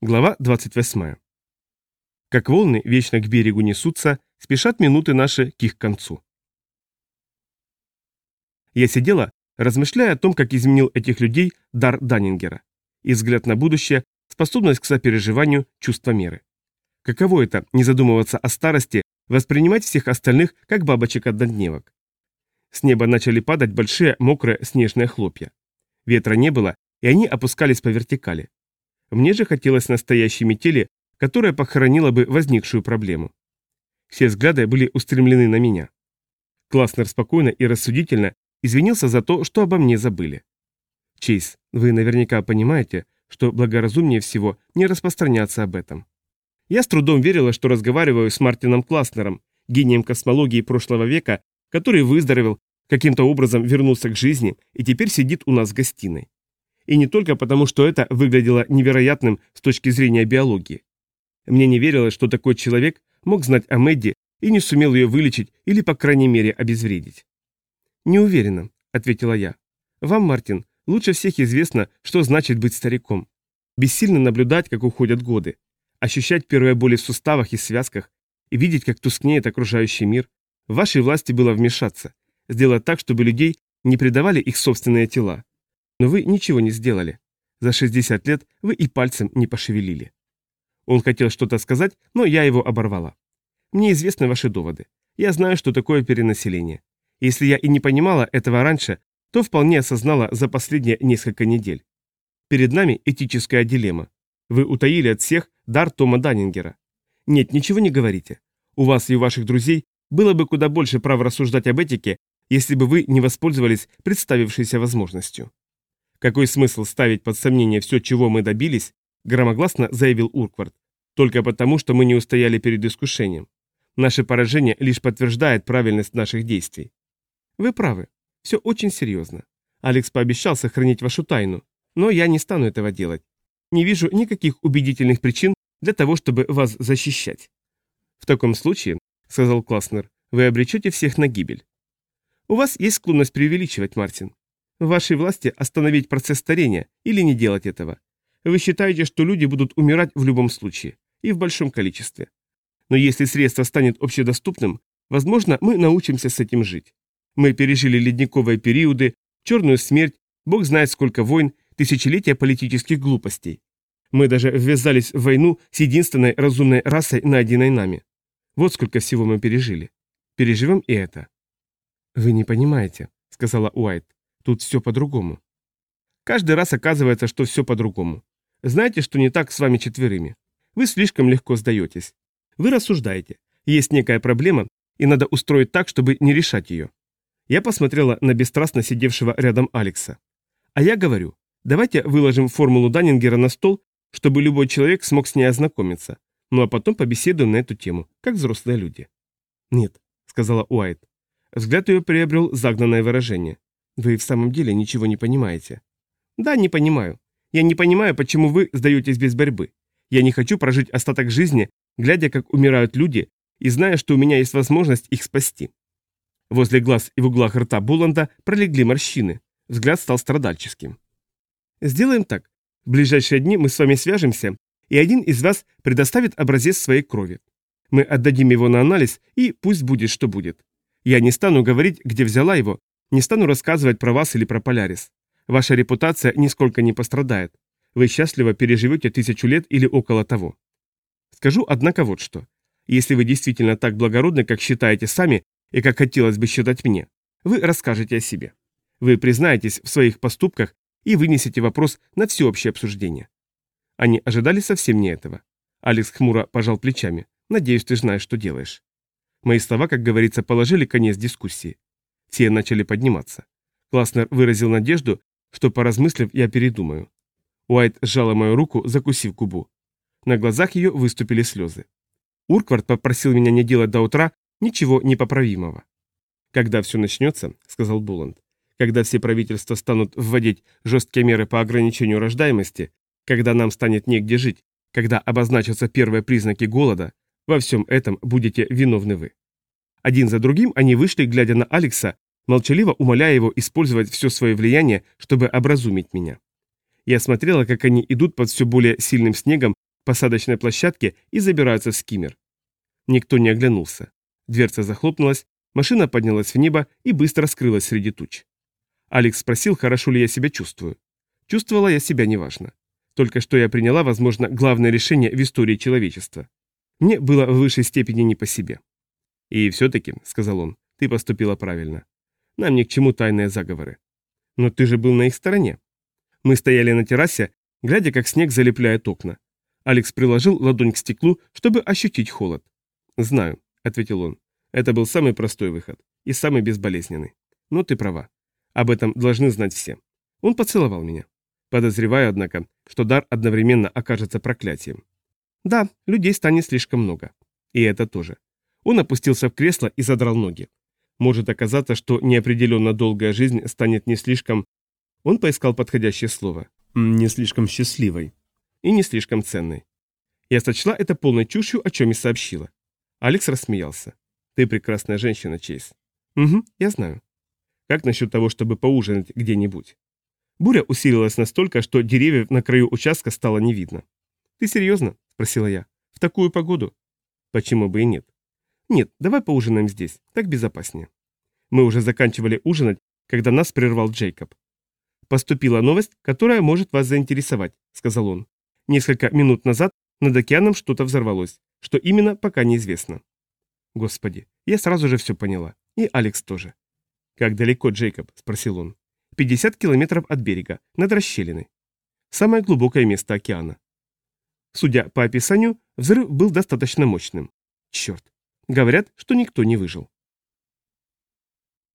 Глава 28. Как волны вечно к берегу несутся, спешат минуты наши к их концу. Я сидела, размышляя о том, как изменил этих людей дар Даннингера. И взгляд на будущее, способность к сопереживанию, чувство меры. Каково это, не задумываться о старости, воспринимать всех остальных, как бабочек-однодневок. С неба начали падать большие мокрые снежные хлопья. Ветра не было, и они опускались по вертикали. Мне же хотелось настоящей метели, которая похоронила бы возникшую проблему. Все взгляды были устремлены на меня. Класснер спокойно и рассудительно извинился за то, что обо мне забыли. Чейз, вы наверняка понимаете, что благоразумнее всего не распространяться об этом. Я с трудом верила, что разговариваю с Мартином Класснером, гением космологии прошлого века, который выздоровел, каким-то образом вернулся к жизни и теперь сидит у нас в гостиной. И не только потому, что это выглядело невероятным с точки зрения биологии. Мне не верилось, что такой человек мог знать о Мэдди и не сумел ее вылечить или, по крайней мере, обезвредить. «Не уверена», — ответила я. «Вам, Мартин, лучше всех известно, что значит быть стариком. Бессильно наблюдать, как уходят годы, ощущать первые боли в суставах и связках и видеть, как тускнеет окружающий мир. В вашей власти было вмешаться, сделать так, чтобы людей не предавали их собственные тела. Но вы ничего не сделали. За 60 лет вы и пальцем не пошевелили». Он хотел что-то сказать, но я его оборвала. «Мне известны ваши доводы. Я знаю, что такое перенаселение. Если я и не понимала этого раньше, то вполне осознала за последние несколько недель. Перед нами этическая дилемма. Вы утаили от всех дар Тома Даннингера. Нет, ничего не говорите. У вас и у ваших друзей было бы куда больше прав рассуждать об этике, если бы вы не воспользовались представившейся возможностью. Какой смысл ставить под сомнение все, чего мы добились, громогласно заявил Урквард, только потому, что мы не устояли перед искушением. Наше поражение лишь подтверждает правильность наших действий. Вы правы. Все очень серьезно. Алекс пообещал сохранить вашу тайну, но я не стану этого делать. Не вижу никаких убедительных причин для того, чтобы вас защищать. В таком случае, сказал Класснер, вы обречете всех на гибель. У вас есть склонность преувеличивать, Мартин. В вашей власти остановить процесс старения или не делать этого. Вы считаете, что люди будут умирать в любом случае, и в большом количестве. Но если средство станет общедоступным, возможно, мы научимся с этим жить. Мы пережили ледниковые периоды, черную смерть, бог знает сколько войн, тысячелетия политических глупостей. Мы даже ввязались в войну с единственной разумной расой, найденной нами. Вот сколько всего мы пережили. Переживем и это. «Вы не понимаете», — сказала Уайт. «Тут все по-другому». Каждый раз оказывается, что все по-другому. Знаете, что не так с вами четверыми? Вы слишком легко сдаетесь. Вы рассуждаете. Есть некая проблема, и надо устроить так, чтобы не решать ее. Я посмотрела на бесстрастно сидевшего рядом Алекса. А я говорю, давайте выложим формулу Даннингера на стол, чтобы любой человек смог с ней ознакомиться. Ну а потом побеседуем на эту тему, как взрослые люди. «Нет», — сказала Уайт. Взгляд ее приобрел загнанное выражение. «Вы в самом деле ничего не понимаете». «Да, не понимаю. Я не понимаю, почему вы сдаетесь без борьбы. Я не хочу прожить остаток жизни, глядя, как умирают люди, и зная, что у меня есть возможность их спасти». Возле глаз и в углах рта Буланда пролегли морщины. Взгляд стал страдальческим. «Сделаем так. В ближайшие дни мы с вами свяжемся, и один из вас предоставит образец своей крови. Мы отдадим его на анализ, и пусть будет, что будет. Я не стану говорить, где взяла его, не стану рассказывать про вас или про Полярис. Ваша репутация нисколько не пострадает. Вы счастливо переживете 1000 лет или около того. Скажу, однако, вот что. Если вы действительно так благородны, как считаете сами, и как хотелось бы считать мне, вы расскажете о себе. Вы признаетесь в своих поступках и вынесете вопрос на всеобщее обсуждение». Они ожидали совсем не этого. Алекс хмуро пожал плечами. «Надеюсь, ты знаешь, что делаешь». Мои слова, как говорится, положили конец дискуссии. Все начали подниматься. Класснер выразил надежду, что, поразмыслив, я передумаю. Уайт сжала мою руку, закусив губу. На глазах ее выступили слезы. Урквард попросил меня не делать до утра ничего непоправимого. «Когда все начнется, — сказал Буланд, — когда все правительства станут вводить жесткие меры по ограничению рождаемости, когда нам станет негде жить, когда обозначатся первые признаки голода, во всем этом будете виновны вы». Один за другим они вышли, глядя на Алекса, молчаливо умоляя его использовать все свое влияние, чтобы образумить меня. Я смотрела, как они идут под все более сильным снегом посадочной площадке и забираются в скиммер. Никто не оглянулся. Дверца захлопнулась, машина поднялась в небо и быстро скрылась среди туч. Алекс спросил, хорошо ли я себя чувствую. Чувствовала я себя неважно. Только что я приняла, возможно, главное решение в истории человечества. Мне было в высшей степени не по себе. «И все-таки», — сказал он, — «ты поступила правильно. Нам ни к чему тайные заговоры». «Но ты же был на их стороне». Мы стояли на террасе, глядя, как снег залепляет окна. Алекс приложил ладонь к стеклу, чтобы ощутить холод. «Знаю», — ответил он. «Это был самый простой выход и самый безболезненный. Но ты права. Об этом должны знать все». Он поцеловал меня. Подозреваю, однако, что дар одновременно окажется проклятием. Да, людей станет слишком много. И это тоже. Он опустился в кресло и задрал ноги. Может оказаться, что неопределенно долгая жизнь станет не слишком... Он поискал подходящее слово. Не слишком счастливой. И не слишком ценной. Я сочла это полной чушью, о чем и сообщила. Алекс рассмеялся. Ты прекрасная женщина, Чейз. Угу, я знаю. Как насчет того, чтобы поужинать где-нибудь? Буря усилилась настолько, что деревьев на краю участка стало не видно. «Ты серьезно?» – спросила я. «В такую погоду?» «Почему бы и нет?» «Нет, давай поужинаем здесь, так безопаснее». Мы уже заканчивали ужинать, когда нас прервал Джейкоб. «Поступила новость, которая может вас заинтересовать», – сказал он. «Несколько минут назад над океаном что-то взорвалось. Что именно, пока неизвестно». Господи, я сразу же все поняла. И Алекс тоже. «Как далеко, Джейкоб?» – спросил он. 50 километров от берега, над расщелиной. Самое глубокое место океана. Судя по описанию, взрыв был достаточно мощным. Черт. Говорят, что никто не выжил.